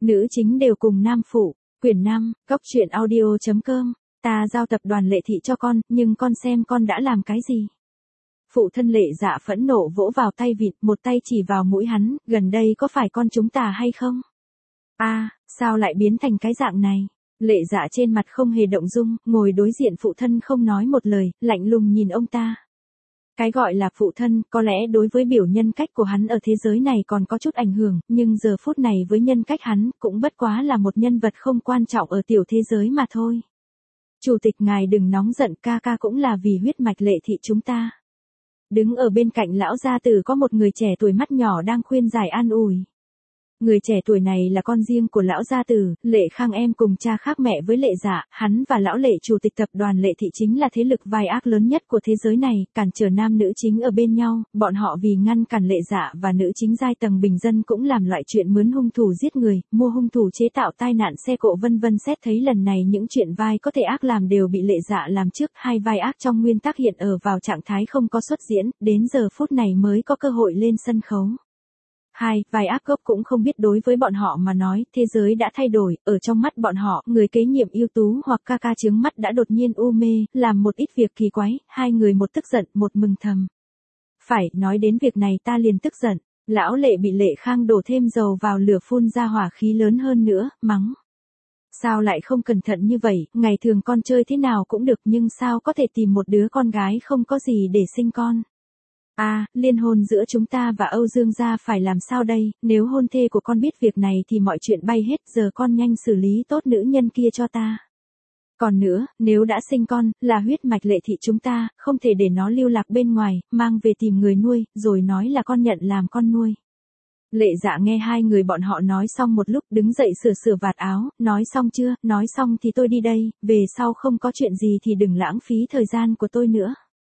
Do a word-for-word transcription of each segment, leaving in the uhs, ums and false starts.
Nữ chính đều cùng nam phụ, quyển năm, góc truyện audio.com, ta giao tập đoàn Lệ Thị cho con, nhưng con xem con đã làm cái gì? Phụ thân Lệ Dạ phẫn nộ vỗ vào tay vịt, một tay chỉ vào mũi hắn, gần đây có phải con chúng ta hay không? A, à, sao lại biến thành cái dạng này? Lệ Dạ trên mặt không hề động dung, ngồi đối diện phụ thân không nói một lời, lạnh lùng nhìn ông ta. Cái gọi là phụ thân, có lẽ đối với biểu nhân cách của hắn ở thế giới này còn có chút ảnh hưởng, nhưng giờ phút này với nhân cách hắn, cũng bất quá là một nhân vật không quan trọng ở tiểu thế giới mà thôi. Chủ tịch ngài đừng nóng giận, ca ca cũng là vì huyết mạch Lệ Thị chúng ta. Đứng ở bên cạnh lão gia tử có một người trẻ tuổi mắt nhỏ đang khuyên giải an ủi. Người trẻ tuổi này là con riêng của lão gia tử, Lệ Khang em cùng cha khác mẹ với Lệ Dạ, hắn và lão Lệ chủ tịch tập đoàn Lệ Thị chính là thế lực vai ác lớn nhất của thế giới này, cản trở nam nữ chính ở bên nhau, bọn họ vì ngăn cản Lệ Dạ và nữ chính giai tầng bình dân cũng làm loại chuyện mướn hung thủ giết người, mua hung thủ chế tạo tai nạn xe cộ vân vân. Xét thấy lần này những chuyện vai có thể ác làm đều bị Lệ Dạ làm trước, hai vai ác trong nguyên tắc hiện ở vào trạng thái không có xuất diễn, đến giờ phút này mới có cơ hội lên sân khấu. Hai, vai ác gốc cũng không biết đối với bọn họ mà nói, thế giới đã thay đổi, ở trong mắt bọn họ, người kế nhiệm ưu tú hoặc ca ca chướng mắt đã đột nhiên u mê, làm một ít việc kỳ quái, hai người một tức giận, một mừng thầm. Phải, nói đến việc này ta liền tức giận, lão Lệ bị Lệ Khang đổ thêm dầu vào lửa phun ra hỏa khí lớn hơn nữa, mắng. Sao lại không cẩn thận như vậy, ngày thường con chơi thế nào cũng được nhưng sao có thể tìm một đứa con gái không có gì để sinh con. A, à, liên hôn giữa chúng ta và Âu Dương gia phải làm sao đây, nếu hôn thê của con biết việc này thì mọi chuyện bay hết, giờ con nhanh xử lý tốt nữ nhân kia cho ta. Còn nữa, nếu đã sinh con, là huyết mạch Lệ Thị chúng ta, không thể để nó lưu lạc bên ngoài, mang về tìm người nuôi, rồi nói là con nhận làm con nuôi. Lệ Dạ nghe hai người bọn họ nói xong một lúc đứng dậy sửa sửa vạt áo, nói xong chưa, nói xong thì tôi đi đây, về sau không có chuyện gì thì đừng lãng phí thời gian của tôi nữa.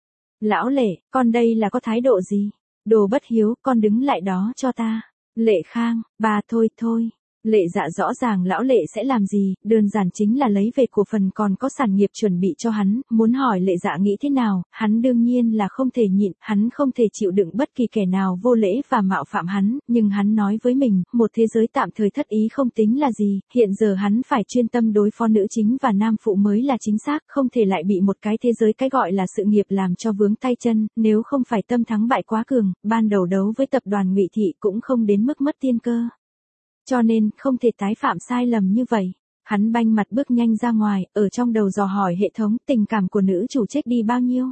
Lão Lệ, con đây là có thái độ gì? Đồ bất hiếu, con đứng lại đó cho ta. Lệ Khang, bà thôi thôi. Lệ Dạ rõ ràng lão Lệ sẽ làm gì, đơn giản chính là lấy về cổ phần còn có sản nghiệp chuẩn bị cho hắn, muốn hỏi Lệ Dạ nghĩ thế nào, hắn đương nhiên là không thể nhịn, hắn không thể chịu đựng bất kỳ kẻ nào vô lễ và mạo phạm hắn, nhưng hắn nói với mình, một thế giới tạm thời thất ý không tính là gì, hiện giờ hắn phải chuyên tâm đối phó nữ chính và nam phụ mới là chính xác, không thể lại bị một cái thế giới cái gọi là sự nghiệp làm cho vướng tay chân, nếu không phải tâm thắng bại quá cường, ban đầu đấu với tập đoàn Ngụy Thị cũng không đến mức mất tiên cơ. Cho nên, không thể tái phạm sai lầm như vậy. Hắn banh mặt bước nhanh ra ngoài, ở trong đầu dò hỏi hệ thống, tình cảm của nữ chủ chết đi bao nhiêu?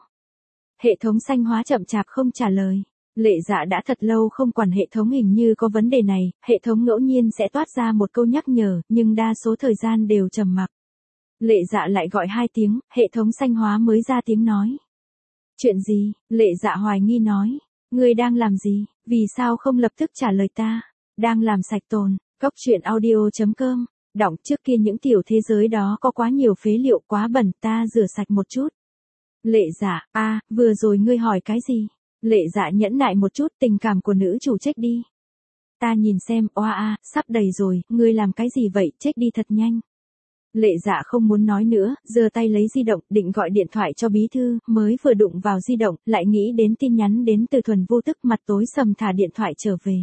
Hệ thống xanh hóa chậm chạp không trả lời. Lệ Dạ đã thật lâu không quản hệ thống hình như có vấn đề này, hệ thống ngẫu nhiên sẽ toát ra một câu nhắc nhở, nhưng đa số thời gian đều trầm mặc. Lệ Dạ lại gọi hai tiếng, hệ thống xanh hóa mới ra tiếng nói. Chuyện gì? Lệ Dạ hoài nghi nói. Ngươi đang làm gì? Vì sao không lập tức trả lời ta? Đang làm sạch tồn. Góc truyện audio.com, đọc trước kia những tiểu thế giới đó có quá nhiều phế liệu quá bẩn, ta rửa sạch một chút. Lệ Dạ, a, à, vừa rồi ngươi hỏi cái gì? Lệ Dạ nhẫn nại một chút, tình cảm của nữ chủ chết đi. Ta nhìn xem, oa a, sắp đầy rồi, ngươi làm cái gì vậy, chết đi thật nhanh. Lệ Dạ không muốn nói nữa, giơ tay lấy di động, định gọi điện thoại cho bí thư, mới vừa đụng vào di động, lại nghĩ đến tin nhắn đến từ Thuần Vô Tức, mặt tối sầm thả điện thoại trở về.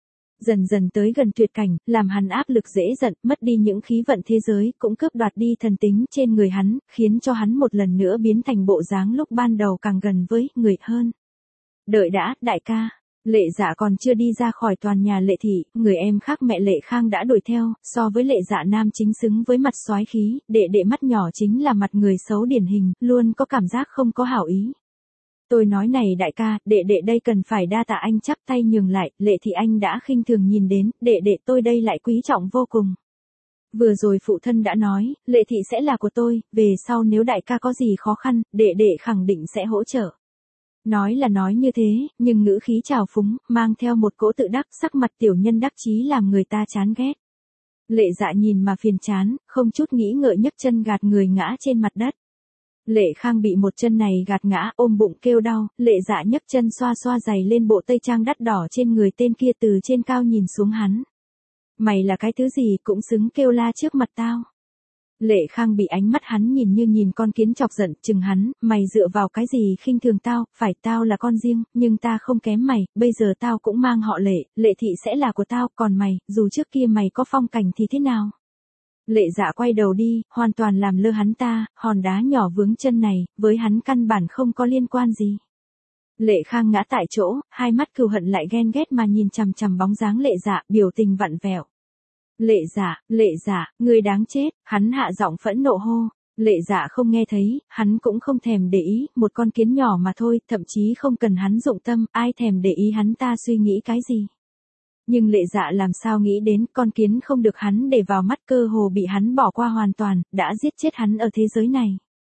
Dần dần tới gần tuyệt cảnh, làm hắn áp lực dễ giận, mất đi những khí vận thế giới, cũng cướp đoạt đi thần tính trên người hắn, khiến cho hắn một lần nữa biến thành bộ dáng lúc ban đầu càng gần với người hơn. Đợi đã, đại ca. Lệ Dạ còn chưa đi ra khỏi toàn nhà Lệ Thị, người em khác mẹ Lệ Khang đã đuổi theo, so với Lệ Dạ nam chính xứng với mặt soái khí, đệ đệ mắt nhỏ chính là mặt người xấu điển hình, luôn có cảm giác không có hảo ý. Tôi nói này đại ca, đệ đệ đây cần phải đa tạ anh, chắp tay nhường lại, Lệ Thị anh đã khinh thường nhìn đến, đệ đệ tôi đây lại quý trọng vô cùng. Vừa rồi phụ thân đã nói, Lệ Thị sẽ là của tôi, về sau nếu đại ca có gì khó khăn, đệ đệ khẳng định sẽ hỗ trợ. Nói là nói như thế, nhưng ngữ khí trào phúng, mang theo một cỗ tự đắc, sắc mặt tiểu nhân đắc chí làm người ta chán ghét. Lệ Dạ nhìn mà phiền chán, không chút nghĩ ngợi nhấc chân gạt người ngã trên mặt đất. Lệ Khang bị một chân này gạt ngã, ôm bụng kêu đau, Lệ Dạ nhấc chân xoa xoa giày lên bộ tây trang đắt đỏ trên người tên kia từ trên cao nhìn xuống hắn. Mày là cái thứ gì cũng xứng kêu la trước mặt tao. Lệ Khang bị ánh mắt hắn nhìn như nhìn con kiến chọc giận, chừng hắn, mày dựa vào cái gì khinh thường tao, phải tao là con riêng, nhưng ta không kém mày, bây giờ tao cũng mang họ Lệ, Lệ thị sẽ là của tao, còn mày, dù trước kia mày có phong cảnh thì thế nào? Lệ Dạ quay đầu đi, hoàn toàn làm lơ hắn ta, hòn đá nhỏ vướng chân này, với hắn căn bản không có liên quan gì. Lệ Khang ngã tại chỗ, hai mắt cừu hận lại ghen ghét mà nhìn chằm chằm bóng dáng Lệ Dạ, biểu tình vặn vẹo. Lệ Dạ, Lệ Dạ, ngươi đáng chết, hắn hạ giọng phẫn nộ hô. Lệ Dạ không nghe thấy, hắn cũng không thèm để ý, một con kiến nhỏ mà thôi, thậm chí không cần hắn dụng tâm, ai thèm để ý hắn ta suy nghĩ cái gì. Nhưng Lệ Dạ làm sao nghĩ đến con kiến không được hắn để vào mắt, cơ hồ bị hắn bỏ qua hoàn toàn, đã giết chết hắn ở thế giới này.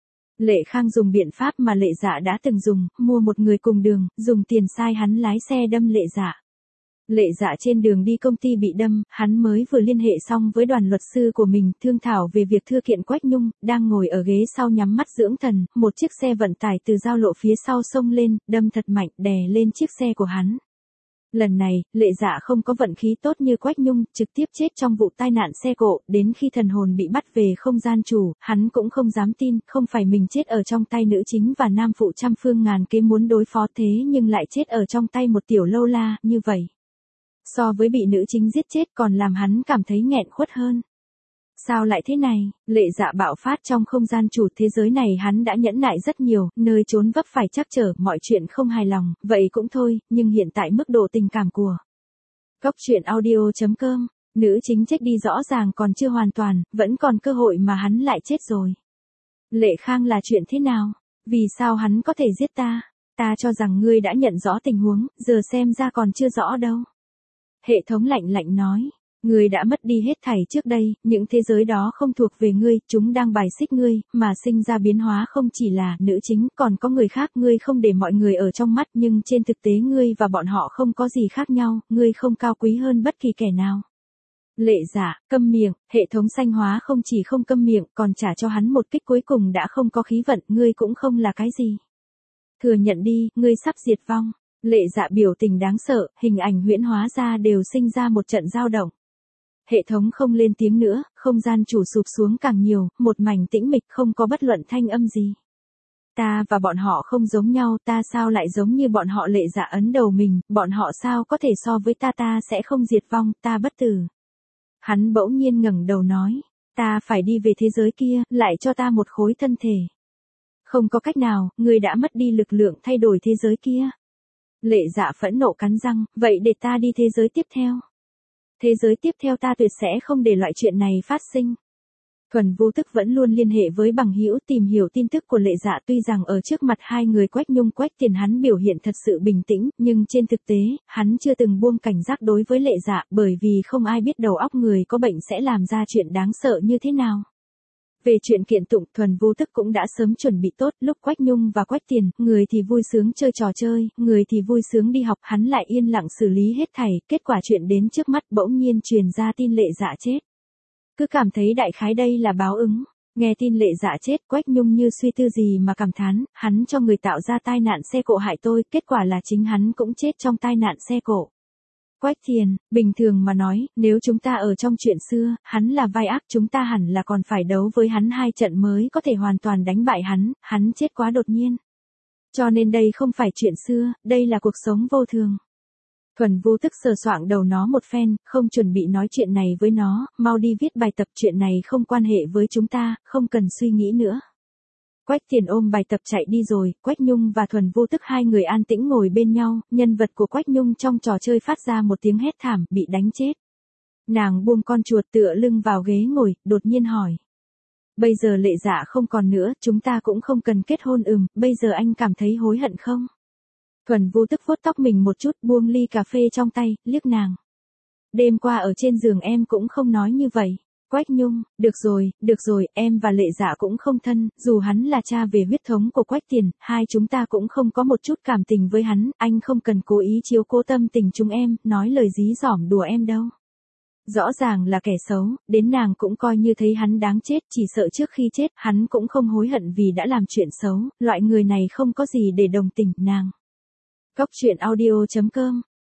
Lệ Khang dùng biện pháp mà Lệ Dạ đã từng dùng, mua một người cùng đường, dùng tiền sai hắn lái xe đâm Lệ Dạ. Lệ Dạ trên đường đi công ty bị đâm, hắn mới vừa liên hệ xong với đoàn luật sư của mình, thương thảo về việc thư kiện Quách Nhung, đang ngồi ở ghế sau nhắm mắt dưỡng thần, một chiếc xe vận tải từ giao lộ phía sau xông lên, đâm thật mạnh, đè lên chiếc xe của hắn. Lần này, Lệ Dạ không có vận khí tốt như Quách Nhung, trực tiếp chết trong vụ tai nạn xe cộ, đến khi thần hồn bị bắt về không gian chủ, hắn cũng không dám tin, không phải mình chết ở trong tay nữ chính và nam phụ trăm phương ngàn kế muốn đối phó, thế nhưng lại chết ở trong tay một tiểu lâu la, như vậy. So với bị nữ chính giết chết còn làm hắn cảm thấy nghẹn khuất hơn. Sao lại thế này? Lệ Dạ bạo phát trong không gian chủ, thế giới này hắn đã nhẫn nại rất nhiều, nơi trốn vấp phải trắc trở, mọi chuyện không hài lòng, vậy cũng thôi, nhưng hiện tại mức độ tình cảm của Cốc truyện audio chấm com, nữ chính chết đi rõ ràng còn chưa hoàn toàn, vẫn còn cơ hội mà hắn lại chết rồi. Lệ Khang là chuyện thế nào? Vì sao hắn có thể giết ta? Ta cho rằng ngươi đã nhận rõ tình huống, giờ xem ra còn chưa rõ đâu. Hệ thống lạnh lạnh nói. Ngươi đã mất đi hết thảy trước đây, những thế giới đó không thuộc về ngươi, chúng đang bài xích ngươi, mà sinh ra biến hóa không chỉ là nữ chính, còn có người khác, ngươi không để mọi người ở trong mắt, nhưng trên thực tế ngươi và bọn họ không có gì khác nhau, ngươi không cao quý hơn bất kỳ kẻ nào. Lệ Dạ, câm miệng, hệ thống sanh hóa không chỉ không câm miệng, còn trả cho hắn một kích cuối cùng đã không có khí vận, ngươi cũng không là cái gì. Thừa nhận đi, ngươi sắp diệt vong. Lệ Dạ biểu tình đáng sợ, hình ảnh huyễn hóa ra đều sinh ra một trận dao động. Hệ thống không lên tiếng nữa, không gian chủ sụp xuống càng nhiều, một mảnh tĩnh mịch không có bất luận thanh âm gì. Ta và bọn họ không giống nhau, ta sao lại giống như bọn họ? Lệ Dạ ấn đầu mình, bọn họ sao có thể so với ta? Ta sẽ không diệt vong, ta bất tử. Hắn bỗng nhiên ngẩng đầu nói, ta phải đi về thế giới kia, lại cho ta một khối thân thể. Không có cách nào, ngươi đã mất đi lực lượng thay đổi thế giới kia. Lệ Dạ phẫn nộ cắn răng, vậy để ta đi thế giới tiếp theo. Thế giới tiếp theo ta tuyệt sẽ không để loại chuyện này phát sinh. Thuần vô thức vẫn luôn liên hệ với bằng hữu tìm hiểu tin tức của Lệ Dạ, tuy rằng ở trước mặt hai người Quách Nhung Quách Tiền hắn biểu hiện thật sự bình tĩnh, nhưng trên thực tế, hắn chưa từng buông cảnh giác đối với Lệ Dạ, bởi vì không ai biết đầu óc người có bệnh sẽ làm ra chuyện đáng sợ như thế nào. Về chuyện kiện tụng, Thuần vô thức cũng đã sớm chuẩn bị tốt, lúc Quách Nhung và Quách Tiền, người thì vui sướng chơi trò chơi, người thì vui sướng đi học, hắn lại yên lặng xử lý hết thảy, kết quả chuyện đến trước mắt bỗng nhiên truyền ra tin Lệ Dạ chết. Cứ cảm thấy đại khái đây là báo ứng, nghe tin Lệ Dạ chết, Quách Nhung như suy tư gì mà cảm thán, hắn cho người tạo ra tai nạn xe cộ hại tôi, kết quả là chính hắn cũng chết trong tai nạn xe cộ. Quách Thiền, bình thường mà nói, nếu chúng ta ở trong chuyện xưa, hắn là vai ác, chúng ta hẳn là còn phải đấu với hắn hai trận mới có thể hoàn toàn đánh bại hắn, hắn chết quá đột nhiên. Cho nên đây không phải chuyện xưa, đây là cuộc sống vô thường. Thuần vô thức sờ soạng đầu nó một phen, không chuẩn bị nói chuyện này với nó, mau đi viết bài tập, chuyện này không quan hệ với chúng ta, không cần suy nghĩ nữa. Quách Thiền ôm bài tập chạy đi rồi, Quách Nhung và Thuần vô thức hai người an tĩnh ngồi bên nhau, nhân vật của Quách Nhung trong trò chơi phát ra một tiếng hét thảm, bị đánh chết. Nàng buông con chuột tựa lưng vào ghế ngồi, đột nhiên hỏi. Bây giờ Lệ Dạ không còn nữa, chúng ta cũng không cần kết hôn. Ừm, bây giờ anh cảm thấy hối hận không? Thuần vô thức vuốt tóc mình một chút, buông ly cà phê trong tay, liếc nàng. Đêm qua ở trên giường em cũng không nói như vậy. Quách Nhung, được rồi, được rồi, em và Lệ Dạ cũng không thân, dù hắn là cha về huyết thống của Quách Tiền, hai chúng ta cũng không có một chút cảm tình với hắn, anh không cần cố ý chiếu cố tâm tình chúng em, nói lời dí dỏm đùa em đâu. Rõ ràng là kẻ xấu, đến nàng cũng coi như thấy hắn đáng chết, chỉ sợ trước khi chết, hắn cũng không hối hận vì đã làm chuyện xấu, loại người này không có gì để đồng tình, nàng. Cốc truyện audio chấm com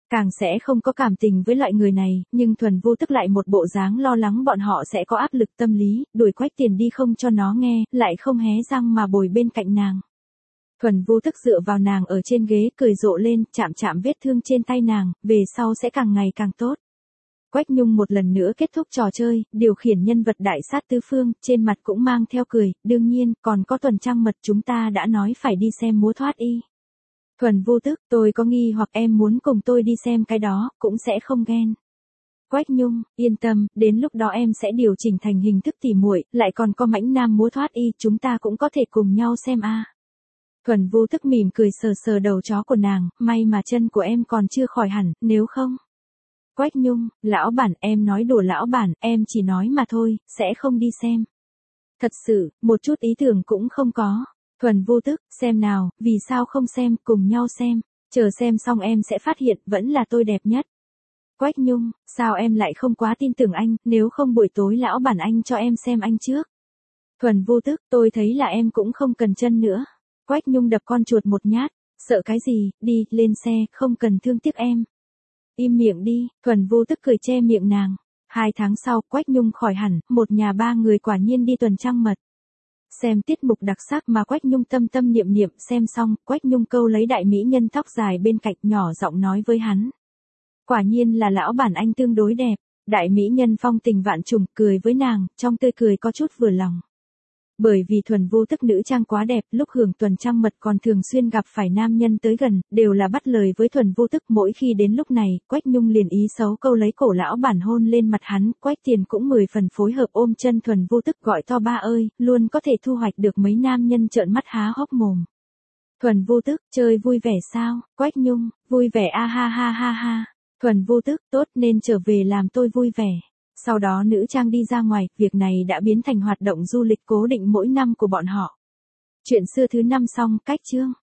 Càng sẽ không có cảm tình với loại người này, nhưng Thuần Vô Tức lại một bộ dáng lo lắng bọn họ sẽ có áp lực tâm lý, đuổi Quách Tiền đi không cho nó nghe, lại không hé răng mà bồi bên cạnh nàng. Thuần Vô Tức dựa vào nàng ở trên ghế cười rộ lên, chạm chạm vết thương trên tay nàng, về sau sẽ càng ngày càng tốt. Quách Nhung một lần nữa kết thúc trò chơi, điều khiển nhân vật đại sát tứ phương, trên mặt cũng mang theo cười, đương nhiên, còn có tuần trăng mật chúng ta đã nói phải đi xem múa thoát y. Thuần Vô Tức, tôi có nghi hoặc em muốn cùng tôi đi xem cái đó, cũng sẽ không ghen. Quách Nhung, yên tâm, đến lúc đó em sẽ điều chỉnh thành hình thức tỉ muội, lại còn có mãnh nam múa thoát y, chúng ta cũng có thể cùng nhau xem a. À. Thuần Vô Tức mỉm cười sờ sờ đầu chó của nàng, may mà chân của em còn chưa khỏi hẳn, nếu không. Quách Nhung, lão bản, em nói đùa lão bản, em chỉ nói mà thôi, sẽ không đi xem. Thật sự, một chút ý tưởng cũng không có. Thuần Vô Tức, xem nào, vì sao không xem, cùng nhau xem, chờ xem xong em sẽ phát hiện vẫn là tôi đẹp nhất. Quách Nhung, sao em lại không quá tin tưởng anh, nếu không buổi tối lão bản anh cho em xem anh trước. Thuần Vô Tức, tôi thấy là em cũng không cần chân nữa. Quách Nhung đập con chuột một nhát, sợ cái gì, đi, lên xe, không cần thương tiếc em. Im miệng đi, Thuần Vô Tức cười che miệng nàng. Hai tháng sau, Quách Nhung khỏi hẳn, một nhà ba người quả nhiên đi tuần trăng mật. Xem tiết mục đặc sắc mà Quách Nhung tâm tâm niệm niệm, xem xong, Quách Nhung câu lấy đại mỹ nhân tóc dài bên cạnh nhỏ giọng nói với hắn. Quả nhiên là lão bản anh tương đối đẹp, đại mỹ nhân phong tình vạn trùng, cười với nàng, trong tươi cười có chút vừa lòng. Bởi vì Thuần Vô Tức nữ trang quá đẹp, lúc hưởng tuần trăng mật còn thường xuyên gặp phải nam nhân tới gần, đều là bắt lời với Thuần Vô Tức. Mỗi khi đến lúc này, Quách Nhung liền ý xấu câu lấy cổ lão bản hôn lên mặt hắn, Quách Tiền cũng mười phần phối hợp ôm chân Thuần Vô Tức gọi to ba ơi, luôn có thể thu hoạch được mấy nam nhân trợn mắt há hốc mồm. Thuần Vô Tức, chơi vui vẻ sao? Quách Nhung, vui vẻ a ha ha ha ha. Thuần Vô Tức, tốt nên trở về làm tôi vui vẻ. Sau đó nữ trang đi ra ngoài, việc này đã biến thành hoạt động du lịch cố định mỗi năm của bọn họ. Chuyện xưa thứ năm xong, cách chương.